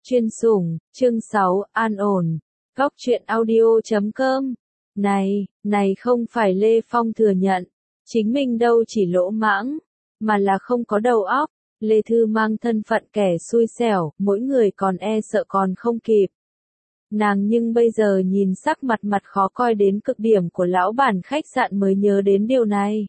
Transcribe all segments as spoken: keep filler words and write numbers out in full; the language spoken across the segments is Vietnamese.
Chuyên sủng, chương sáu, an ổn. Góc truyện audio chấm com. Này, này không phải Lê Phong thừa nhận. Chính mình đâu chỉ lỗ mãng, mà là không có đầu óc. Lê Thư mang thân phận kẻ xui xẻo, mỗi người còn e sợ còn không kịp. Nàng nhưng bây giờ nhìn sắc mặt mặt khó coi đến cực điểm của lão bản khách sạn mới nhớ đến điều này.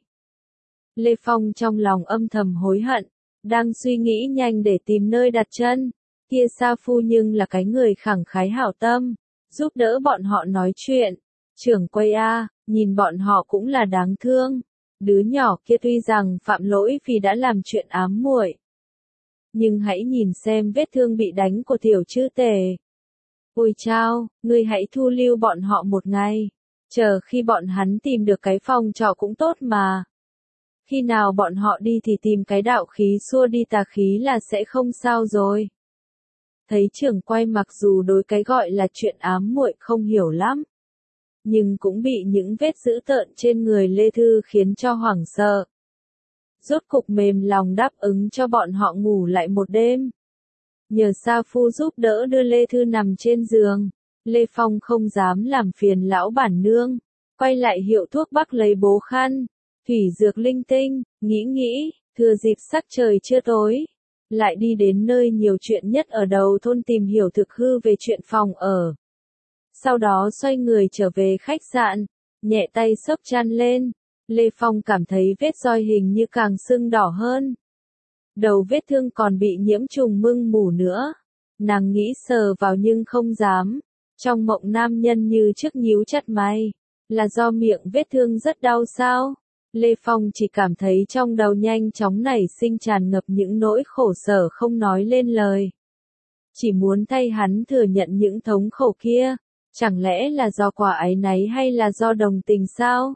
Lê Phong trong lòng âm thầm hối hận, đang suy nghĩ nhanh để tìm nơi đặt chân. Kia Sa Phu nhưng là cái người khẳng khái hảo tâm, giúp đỡ bọn họ nói chuyện. Trưởng quầy A, nhìn bọn họ cũng là đáng thương. Đứa nhỏ kia tuy rằng phạm lỗi vì đã làm chuyện ám muội, nhưng hãy nhìn xem vết thương bị đánh của tiểu chư tề. Ôi chao, ngươi hãy thu lưu bọn họ một ngày, chờ khi bọn hắn tìm được cái phòng trọ cũng tốt mà. Khi nào bọn họ đi thì tìm cái đạo khí xua đi tà khí là sẽ không sao rồi. Thấy trưởng quay mặc dù đối cái gọi là chuyện ám muội không hiểu lắm, nhưng cũng bị những vết dữ tợn trên người Lê Thư khiến cho hoảng sợ. Rốt cục mềm lòng đáp ứng cho bọn họ ngủ lại một đêm. Nhờ Sa Phu giúp đỡ đưa Lê Thư nằm trên giường, Lê Phong không dám làm phiền lão bản nương, quay lại hiệu thuốc bắc lấy bố khăn, thủy dược linh tinh, nghĩ nghĩ, thừa dịp sắc trời chưa tối, lại đi đến nơi nhiều chuyện nhất ở đầu thôn tìm hiểu thực hư về chuyện phòng ở. Sau đó xoay người trở về khách sạn, nhẹ tay xốc chăn lên, Lê Phong cảm thấy vết roi hình như càng sưng đỏ hơn. Đầu vết thương còn bị nhiễm trùng mưng mủ nữa. Nàng nghĩ sờ vào nhưng không dám. Trong mộng nam nhân như trước nhíu chặt mày. Là do miệng vết thương rất đau sao? Lê Phong chỉ cảm thấy trong đầu nhanh chóng nảy sinh tràn ngập những nỗi khổ sở không nói lên lời. Chỉ muốn thay hắn thừa nhận những thống khổ kia. Chẳng lẽ là do quả áy náy hay là do đồng tình sao?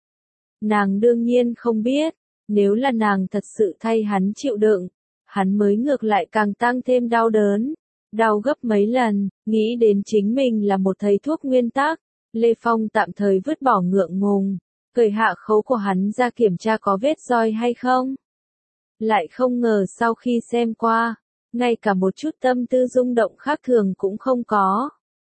Nàng đương nhiên không biết. Nếu là nàng thật sự thay hắn chịu đựng, hắn mới ngược lại càng tăng thêm đau đớn, đau gấp mấy lần. Nghĩ đến chính mình là một thầy thuốc nguyên tắc, Lê Phong tạm thời vứt bỏ ngượng ngùng, cởi hạ khấu của hắn ra kiểm tra có vết roi hay không. Lại không ngờ sau khi xem qua, ngay cả một chút tâm tư rung động khác thường cũng không có.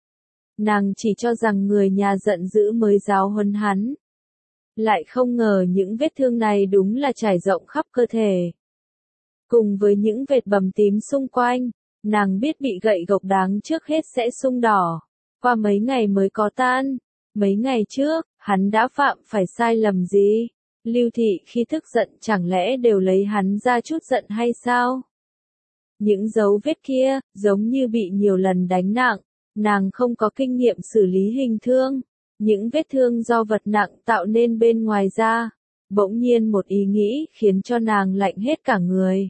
Nàng chỉ cho rằng người nhà giận dữ mới giáo huấn hắn. Lại không ngờ những vết thương này đúng là trải rộng khắp cơ thể. Cùng với những vệt bầm tím xung quanh, nàng biết bị gậy gộc đáng trước hết sẽ sung đỏ. Qua mấy ngày mới có tan. Mấy ngày trước, hắn đã phạm phải sai lầm gì? Lưu Thị khi tức giận chẳng lẽ đều lấy hắn ra chút giận hay sao? Những dấu vết kia, giống như bị nhiều lần đánh nặng. Nàng không có kinh nghiệm xử lý hình thương. Những vết thương do vật nặng tạo nên bên ngoài da, bỗng nhiên một ý nghĩ khiến cho nàng lạnh hết cả người.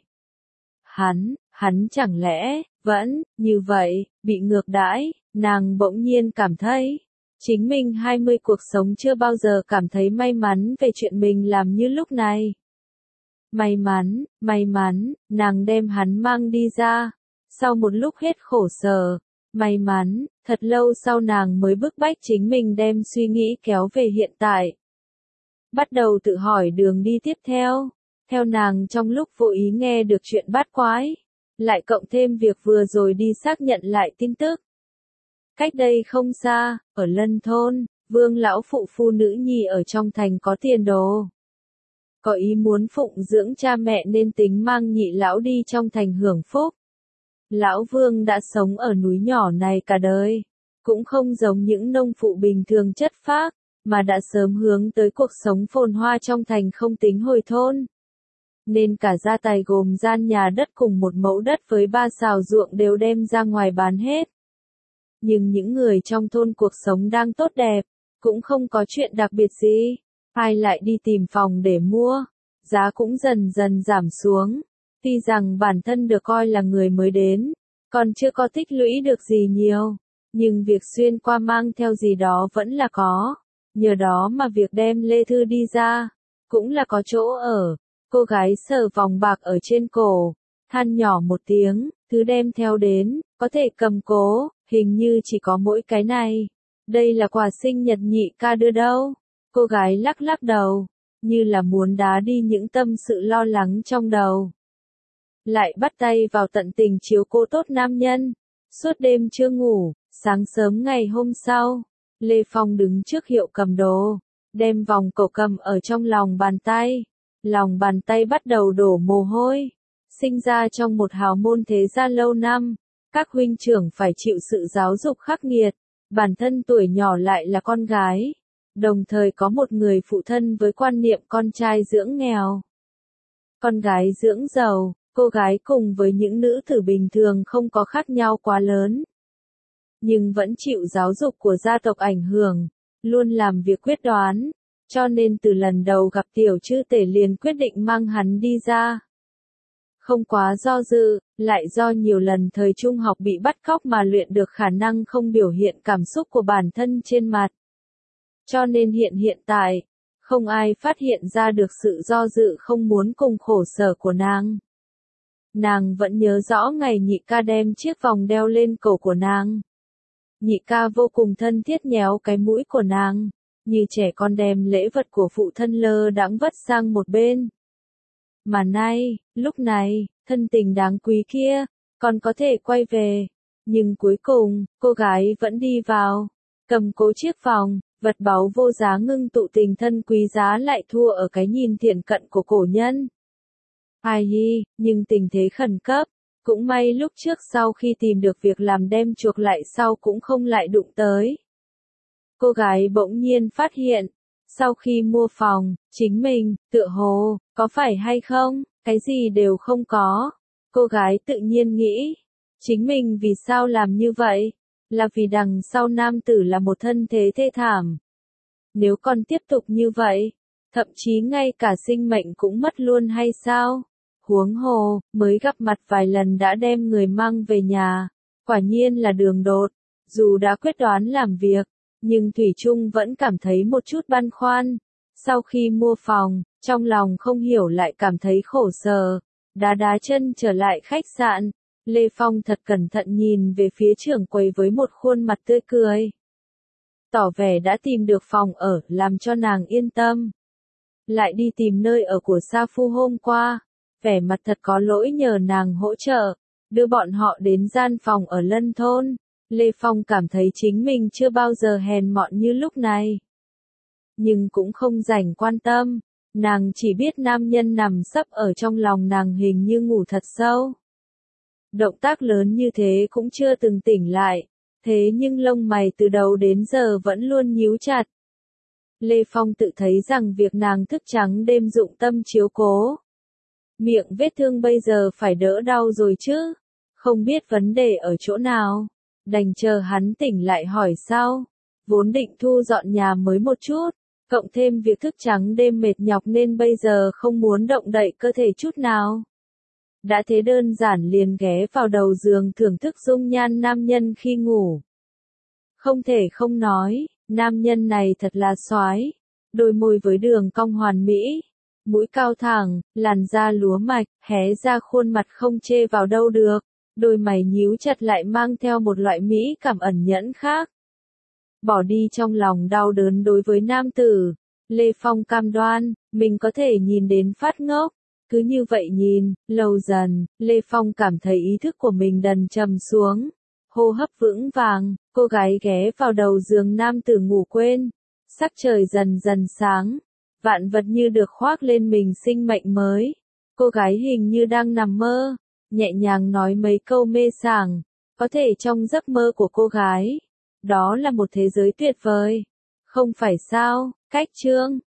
Hắn, hắn chẳng lẽ, vẫn, như vậy, bị ngược đãi, nàng bỗng nhiên cảm thấy, chính mình hai mươi cuộc sống chưa bao giờ cảm thấy may mắn về chuyện mình làm như lúc này. May mắn, may mắn, nàng đem hắn mang đi ra, sau một lúc hết khổ sở. May mắn, thật lâu sau nàng mới bức bách chính mình đem suy nghĩ kéo về hiện tại. Bắt đầu tự hỏi đường đi tiếp theo. Theo nàng trong lúc vô ý nghe được chuyện bát quái, lại cộng thêm việc vừa rồi đi xác nhận lại tin tức. Cách đây không xa, ở Lân Thôn, Vương lão phụ phu nữ nhi ở trong thành có tiền đồ. Có ý muốn phụng dưỡng cha mẹ nên tính mang nhị lão đi trong thành hưởng phúc. Lão Vương đã sống ở núi nhỏ này cả đời, cũng không giống những nông phụ bình thường chất phác, mà đã sớm hướng tới cuộc sống phồn hoa trong thành không tính hồi thôn. Nên cả gia tài gồm gian nhà đất cùng một mẫu đất với ba sào ruộng đều đem ra ngoài bán hết. Nhưng những người trong thôn cuộc sống đang tốt đẹp, cũng không có chuyện đặc biệt gì, ai lại đi tìm phòng để mua, giá cũng dần dần giảm xuống. Tuy rằng bản thân được coi là người mới đến, còn chưa có tích lũy được gì nhiều, nhưng việc xuyên qua mang theo gì đó vẫn là có. Nhờ đó mà việc đem Lê Thư đi ra, cũng là có chỗ ở. Cô gái sờ vòng bạc ở trên cổ, than nhỏ một tiếng, thứ đem theo đến, có thể cầm cố, hình như chỉ có mỗi cái này. Đây là quà sinh nhật nhị ca đưa đâu. Cô gái lắc lắc đầu, như là muốn đá đi những tâm sự lo lắng trong đầu. Lại bắt tay vào tận tình chiếu cố tốt nam nhân. Suốt đêm chưa ngủ, sáng sớm ngày hôm sau, Lê Phong đứng trước hiệu cầm đồ, đem vòng cổ cầm ở trong lòng bàn tay. Lòng bàn tay bắt đầu đổ mồ hôi. Sinh ra trong một hào môn thế gia lâu năm, các huynh trưởng phải chịu sự giáo dục khắc nghiệt, bản thân tuổi nhỏ lại là con gái, đồng thời có một người phụ thân với quan niệm con trai dưỡng nghèo, con gái dưỡng giàu, cô gái cùng với những nữ tử bình thường không có khác nhau quá lớn, nhưng vẫn chịu giáo dục của gia tộc ảnh hưởng, luôn làm việc quyết đoán, cho nên từ lần đầu gặp tiểu chư tể liền quyết định mang hắn đi ra. Không quá do dự, lại do nhiều lần thời trung học bị bắt cóc mà luyện được khả năng không biểu hiện cảm xúc của bản thân trên mặt. Cho nên hiện hiện tại, không ai phát hiện ra được sự do dự không muốn cùng khổ sở của nàng. Nàng vẫn nhớ rõ ngày nhị ca đem chiếc vòng đeo lên cổ của nàng. Nhị ca vô cùng thân thiết nhéo cái mũi của nàng, như trẻ con đem lễ vật của phụ thân lơ đãng vất sang một bên. Mà nay, lúc này, thân tình đáng quý kia, còn có thể quay về. Nhưng cuối cùng, cô gái vẫn đi vào, cầm cố chiếc vòng, vật báu vô giá ngưng tụ tình thân quý giá lại thua ở cái nhìn thiển cận của cổ nhân. Ai hi, nhưng tình thế khẩn cấp, cũng may lúc trước sau khi tìm được việc làm đem chuộc lại sau cũng không lại đụng tới. Cô gái bỗng nhiên phát hiện, sau khi mua phòng, chính mình, tựa hồ, có phải hay không, cái gì đều không có. Cô gái tự nhiên nghĩ, chính mình vì sao làm như vậy, là vì đằng sau nam tử là một thân thế thê thảm. Nếu còn tiếp tục như vậy, thậm chí ngay cả sinh mệnh cũng mất luôn hay sao? Huống hồ, mới gặp mặt vài lần đã đem người mang về nhà, quả nhiên là đường đột, dù đã quyết đoán làm việc. Nhưng Thủy Trung vẫn cảm thấy một chút băn khoăn. Sau khi mua phòng, trong lòng không hiểu lại cảm thấy khổ sở. Đá đá chân trở lại khách sạn. Lê Phong thật cẩn thận nhìn về phía trưởng quầy với một khuôn mặt tươi cười. Tỏ vẻ đã tìm được phòng ở, làm cho nàng yên tâm. Lại đi tìm nơi ở của Sa Phu hôm qua. Vẻ mặt thật có lỗi nhờ nàng hỗ trợ. Đưa bọn họ đến gian phòng ở Lân Thôn. Lê Phong cảm thấy chính mình chưa bao giờ hèn mọn như lúc này. Nhưng cũng không rảnh quan tâm, nàng chỉ biết nam nhân nằm sấp ở trong lòng nàng hình như ngủ thật sâu. Động tác lớn như thế cũng chưa từng tỉnh lại, thế nhưng lông mày từ đầu đến giờ vẫn luôn nhíu chặt. Lê Phong tự thấy rằng việc nàng thức trắng đêm dụng tâm chiếu cố. Miệng vết thương bây giờ phải đỡ đau rồi chứ, không biết vấn đề ở chỗ nào. Đành chờ hắn tỉnh lại hỏi sau. Vốn định thu dọn nhà mới một chút, cộng thêm việc thức trắng đêm mệt nhọc nên bây giờ không muốn động đậy cơ thể chút nào. Đã thế đơn giản liền ghé vào đầu giường thưởng thức dung nhan nam nhân khi ngủ. Không thể không nói, nam nhân này thật là soái, đôi môi với đường cong hoàn mỹ, mũi cao thẳng, làn da lúa mạch, hé ra khuôn mặt không chê vào đâu được. Đôi mày nhíu chặt lại mang theo một loại mỹ cảm ẩn nhẫn khác. Bỏ đi trong lòng đau đớn đối với nam tử, Lê Phong cam đoan, mình có thể nhìn đến phát ngốc. Cứ như vậy nhìn, lâu dần, Lê Phong cảm thấy ý thức của mình dần trầm xuống. Hô hấp vững vàng, cô gái ghé vào đầu giường nam tử ngủ quên. Sắc trời dần dần sáng, vạn vật như được khoác lên mình sinh mệnh mới. Cô gái hình như đang nằm mơ. Nhẹ nhàng nói mấy câu mê sảng, có thể trong giấc mơ của cô gái, đó là một thế giới tuyệt vời. Không phải sao, cách chương